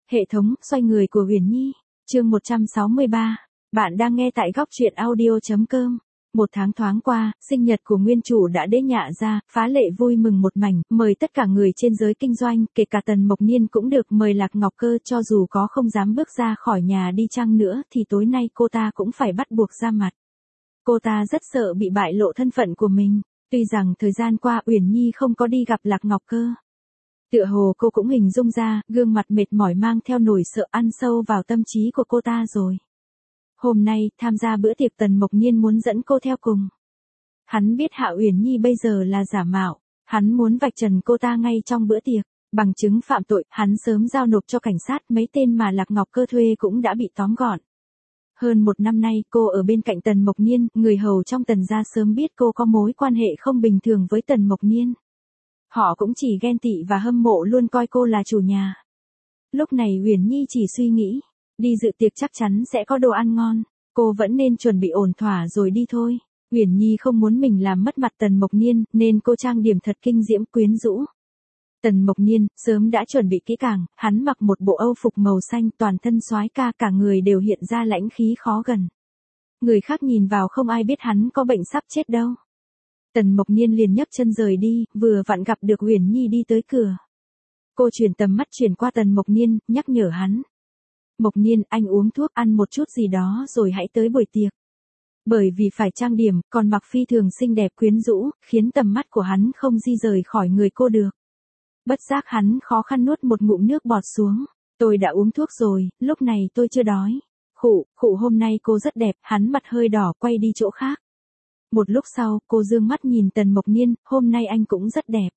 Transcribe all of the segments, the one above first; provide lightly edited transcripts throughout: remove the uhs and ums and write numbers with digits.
Hệ thống xoay người của Uyển Nhi, chương 163. Bạn đang nghe tại góc truyện audio.com. Một tháng thoáng qua, sinh nhật của nguyên chủ đã đễ nhạ ra, phá lệ vui mừng một mảnh, mời tất cả người trên giới kinh doanh, kể cả Tần Mộc Niên cũng được mời Lạc Ngọc Cơ, cho dù có không dám bước ra khỏi nhà đi chăng nữa thì tối nay cô ta cũng phải bắt buộc ra mặt. Cô ta rất sợ bị bại lộ thân phận của mình, tuy rằng thời gian qua Uyển Nhi không có đi gặp Lạc Ngọc Cơ. Tựa hồ cô cũng hình dung ra, gương mặt mệt mỏi mang theo nỗi sợ ăn sâu vào tâm trí của cô ta rồi. Hôm nay, tham gia bữa tiệc Tần Mộc Niên muốn dẫn cô theo cùng. Hắn biết Hạ Uyển Nhi bây giờ là giả mạo, hắn muốn vạch trần cô ta ngay trong bữa tiệc. Bằng chứng phạm tội, hắn sớm giao nộp cho cảnh sát, mấy tên mà Lạc Ngọc Cơ thuê cũng đã bị tóm gọn. Hơn một năm nay cô ở bên cạnh Tần Mộc Niên, người hầu trong Tần gia sớm biết cô có mối quan hệ không bình thường với Tần Mộc Niên. Họ cũng chỉ ghen tị và hâm mộ luôn coi cô là chủ nhà. Lúc này Uyển Nhi chỉ suy nghĩ, đi dự tiệc chắc chắn sẽ có đồ ăn ngon, cô vẫn nên chuẩn bị ổn thỏa rồi đi thôi. Uyển Nhi không muốn mình làm mất mặt Tần Mộc Niên, nên cô trang điểm thật kinh diễm quyến rũ. Tần Mộc Niên sớm đã chuẩn bị kỹ càng, hắn mặc một bộ âu phục màu xanh, toàn thân soái ca, cả người đều hiện ra lãnh khí khó gần. Người khác nhìn vào không ai biết hắn có bệnh sắp chết đâu. Tần Mộc Niên liền nhấc chân rời đi, vừa vặn gặp được Uyển Nhi đi tới cửa. Cô chuyển tầm mắt chuyển qua Tần Mộc Niên, nhắc nhở hắn. Mộc Niên, anh uống thuốc, ăn một chút gì đó rồi hãy tới buổi tiệc. Bởi vì phải trang điểm, còn mặc phi thường xinh đẹp quyến rũ, khiến tầm mắt của hắn không di rời khỏi người cô được. Bất giác hắn khó khăn nuốt một ngụm nước bọt xuống. Tôi đã uống thuốc rồi, lúc này tôi chưa đói. Khụ hôm nay cô rất đẹp, hắn mặt hơi đỏ quay đi chỗ khác. Một lúc sau, cô dương mắt nhìn Tần Mộc Niên, hôm nay anh cũng rất đẹp.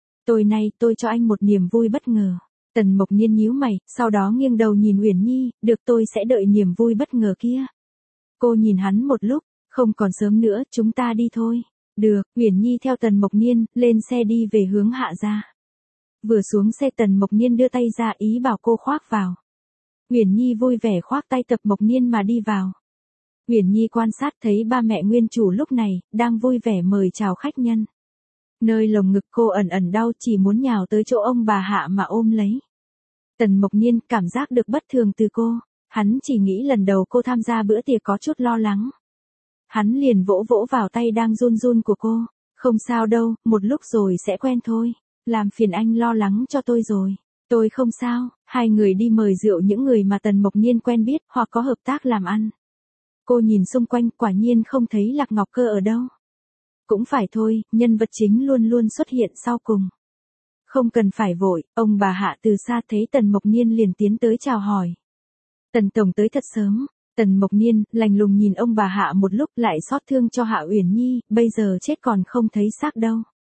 Tôi cho anh một niềm vui bất ngờ. Tần Mộc Niên nhíu mày, sau đó nghiêng đầu nhìn Uyển Nhi, được, tôi sẽ đợi niềm vui bất ngờ kia. Cô nhìn hắn một lúc, không còn sớm nữa, chúng ta đi thôi. Được, Uyển Nhi theo Tần Mộc Niên, lên xe đi về hướng Hạ gia. Vừa xuống xe Tần Mộc Niên đưa tay ra ý bảo cô khoác vào. Uyển Nhi vui vẻ khoác tay Tập Mộc Niên mà đi vào. Uyển Nhi quan sát thấy ba mẹ nguyên chủ lúc này, đang vui vẻ mời chào khách nhân. Nơi lồng ngực cô ẩn ẩn đau, chỉ muốn nhào tới chỗ ông bà Hạ mà ôm lấy. Tần Mộc Niên cảm giác được bất thường từ cô, hắn chỉ nghĩ lần đầu cô tham gia bữa tiệc có chút lo lắng. Hắn liền vỗ vỗ vào tay đang run run của cô, không sao đâu, một lúc rồi sẽ quen thôi, làm phiền anh lo lắng cho tôi rồi. Tôi không sao. Hai người đi mời rượu những người mà Tần Mộc Niên quen biết hoặc có hợp tác làm ăn. Cô nhìn xung quanh, quả nhiên không thấy Lạc Ngọc Cơ ở đâu. Cũng phải thôi, nhân vật chính luôn luôn xuất hiện sau cùng. Không cần phải vội, ông bà Hạ từ xa thấy Tần Mộc Niên liền tiến tới chào hỏi. Tần tổng tới thật sớm. Tần Mộc Niên lạnh lùng nhìn ông bà Hạ một lúc, lại xót thương cho Hạ Uyển Nhi, bây giờ chết còn không thấy xác đâu.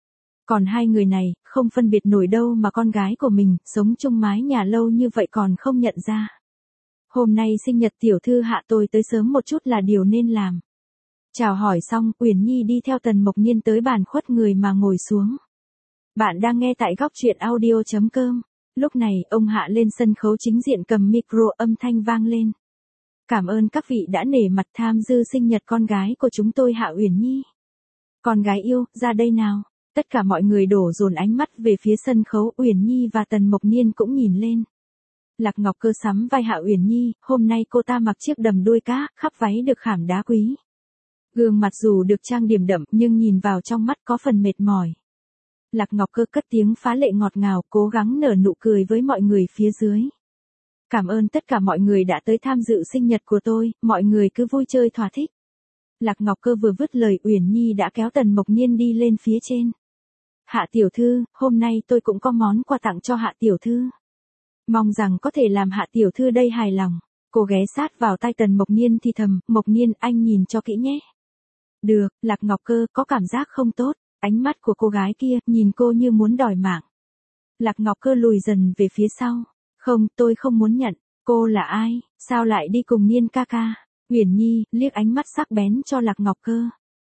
Còn hai người này, không phân biệt nổi đâu mà con gái của mình, sống chung mái nhà lâu như vậy còn không nhận ra. Hôm nay sinh nhật tiểu thư Hạ, tôi tới sớm một chút là điều nên làm. Chào hỏi xong, Uyển Nhi đi theo Tần Mộc Niên tới bàn khuất người mà ngồi xuống. Bạn đang nghe tại góc truyện audio.com. Lúc này, ông Hạ lên sân khấu chính diện cầm micro, âm thanh vang lên. Cảm ơn các vị đã nể mặt tham dự sinh nhật con gái của chúng tôi Hạ Uyển Nhi. Con gái yêu, ra đây nào. Tất cả mọi người đổ dồn ánh mắt về phía sân khấu, Uyển Nhi và Tần Mộc Niên cũng nhìn lên. Lạc Ngọc Cơ sắm vai Hạ Uyển Nhi, hôm nay cô ta mặc chiếc đầm đuôi cá, khắp váy được khảm đá quý. Gương mặt dù được trang điểm đậm nhưng nhìn vào trong mắt có phần mệt mỏi. Lạc Ngọc Cơ cất tiếng phá lệ ngọt ngào, cố gắng nở nụ cười với mọi người phía dưới. Cảm ơn tất cả mọi người đã tới tham dự sinh nhật của tôi, mọi người cứ vui chơi thỏa thích. Lạc Ngọc Cơ vừa vứt lời, Uyển Nhi đã kéo Tần Mộc Niên đi lên phía trên. Hạ tiểu thư, hôm nay tôi cũng có món quà tặng cho Hạ tiểu thư. Mong rằng có thể làm Hạ tiểu thư đây hài lòng. Cô ghé sát vào tai Tần Mộc Niên thì thầm, Mộc Niên anh nhìn cho kỹ nhé. Được, Lạc Ngọc Cơ có cảm giác không tốt, ánh mắt của cô gái kia nhìn cô như muốn đòi mạng. Lạc Ngọc Cơ lùi dần về phía sau. Không, tôi không muốn nhận. Cô là ai, sao lại đi cùng Niên ca ca? Uyển Nhi liếc ánh mắt sắc bén cho Lạc Ngọc Cơ.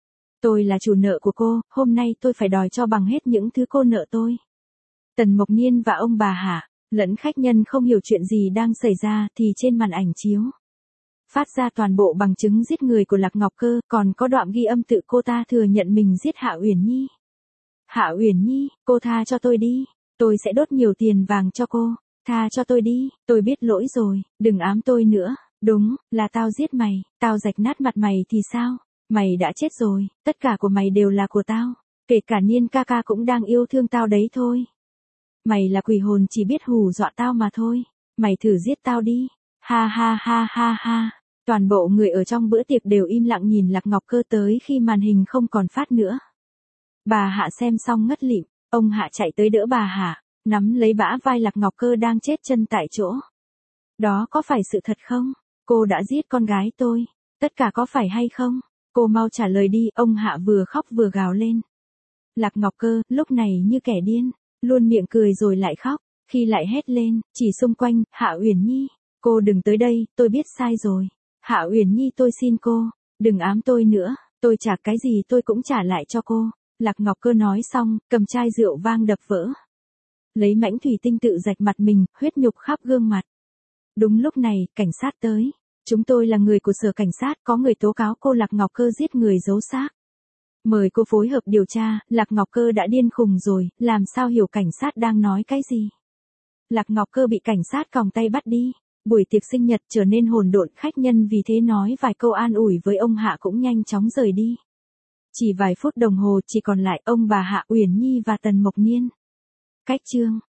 Tôi là chủ nợ của cô, hôm nay tôi phải đòi cho bằng hết những thứ cô nợ tôi. Tần Mộc Niên và ông bà Hạ lẫn khách nhân không hiểu chuyện gì đang xảy ra thì trên màn ảnh chiếu phát ra toàn bộ bằng chứng giết người của Lạc Ngọc Cơ, còn có đoạn ghi âm tự cô ta thừa nhận mình giết Hạ Uyển Nhi. Hạ Uyển Nhi, cô tha cho tôi đi, tôi sẽ đốt nhiều tiền vàng cho cô. Tha cho tôi đi, tôi biết lỗi rồi, đừng ám tôi nữa. Đúng, là tao giết mày, tao rạch nát mặt mày thì sao? Mày đã chết rồi, tất cả của mày đều là của tao. Kể cả Niên ca ca cũng đang yêu thương tao đấy thôi. Mày là quỷ hồn chỉ biết hù dọa tao mà thôi. Mày thử giết tao đi. Ha ha ha ha ha. Toàn bộ người ở trong bữa tiệc đều im lặng nhìn Lạc Ngọc Cơ tới khi màn hình không còn phát nữa. Bà Hạ xem xong ngất lịm, ông Hạ chạy tới đỡ bà Hạ, nắm lấy bả vai Lạc Ngọc Cơ đang chết chân tại chỗ. Đó có phải sự thật không? Cô đã giết con gái tôi. Tất cả có phải hay không? Cô mau trả lời đi, ông Hạ vừa khóc vừa gào lên. Lạc Ngọc Cơ, lúc này như kẻ điên, luôn miệng cười rồi lại khóc, khi lại hét lên, chỉ xung quanh, Hạ Uyển Nhi, cô đừng tới đây, tôi biết sai rồi. Hạ Uyển Nhi tôi xin cô, đừng ám tôi nữa, tôi trả cái gì tôi cũng trả lại cho cô. Lạc Ngọc Cơ nói xong, cầm chai rượu vang đập vỡ. Lấy mảnh thủy tinh tự rạch mặt mình, huyết nhục khắp gương mặt. Đúng lúc này, cảnh sát tới. Chúng tôi là người của sở cảnh sát, có người tố cáo cô Lạc Ngọc Cơ giết người giấu xác. Mời cô phối hợp điều tra, Lạc Ngọc Cơ đã điên khùng rồi, làm sao hiểu cảnh sát đang nói cái gì. Lạc Ngọc Cơ bị cảnh sát còng tay bắt đi. Buổi tiệc sinh nhật trở nên hỗn độn, khách nhân vì thế nói vài câu an ủi với ông Hạ cũng nhanh chóng rời đi. Chỉ vài phút đồng hồ chỉ còn lại ông bà Hạ Uyển Nhi và Tần Mộc Niên. Cách chương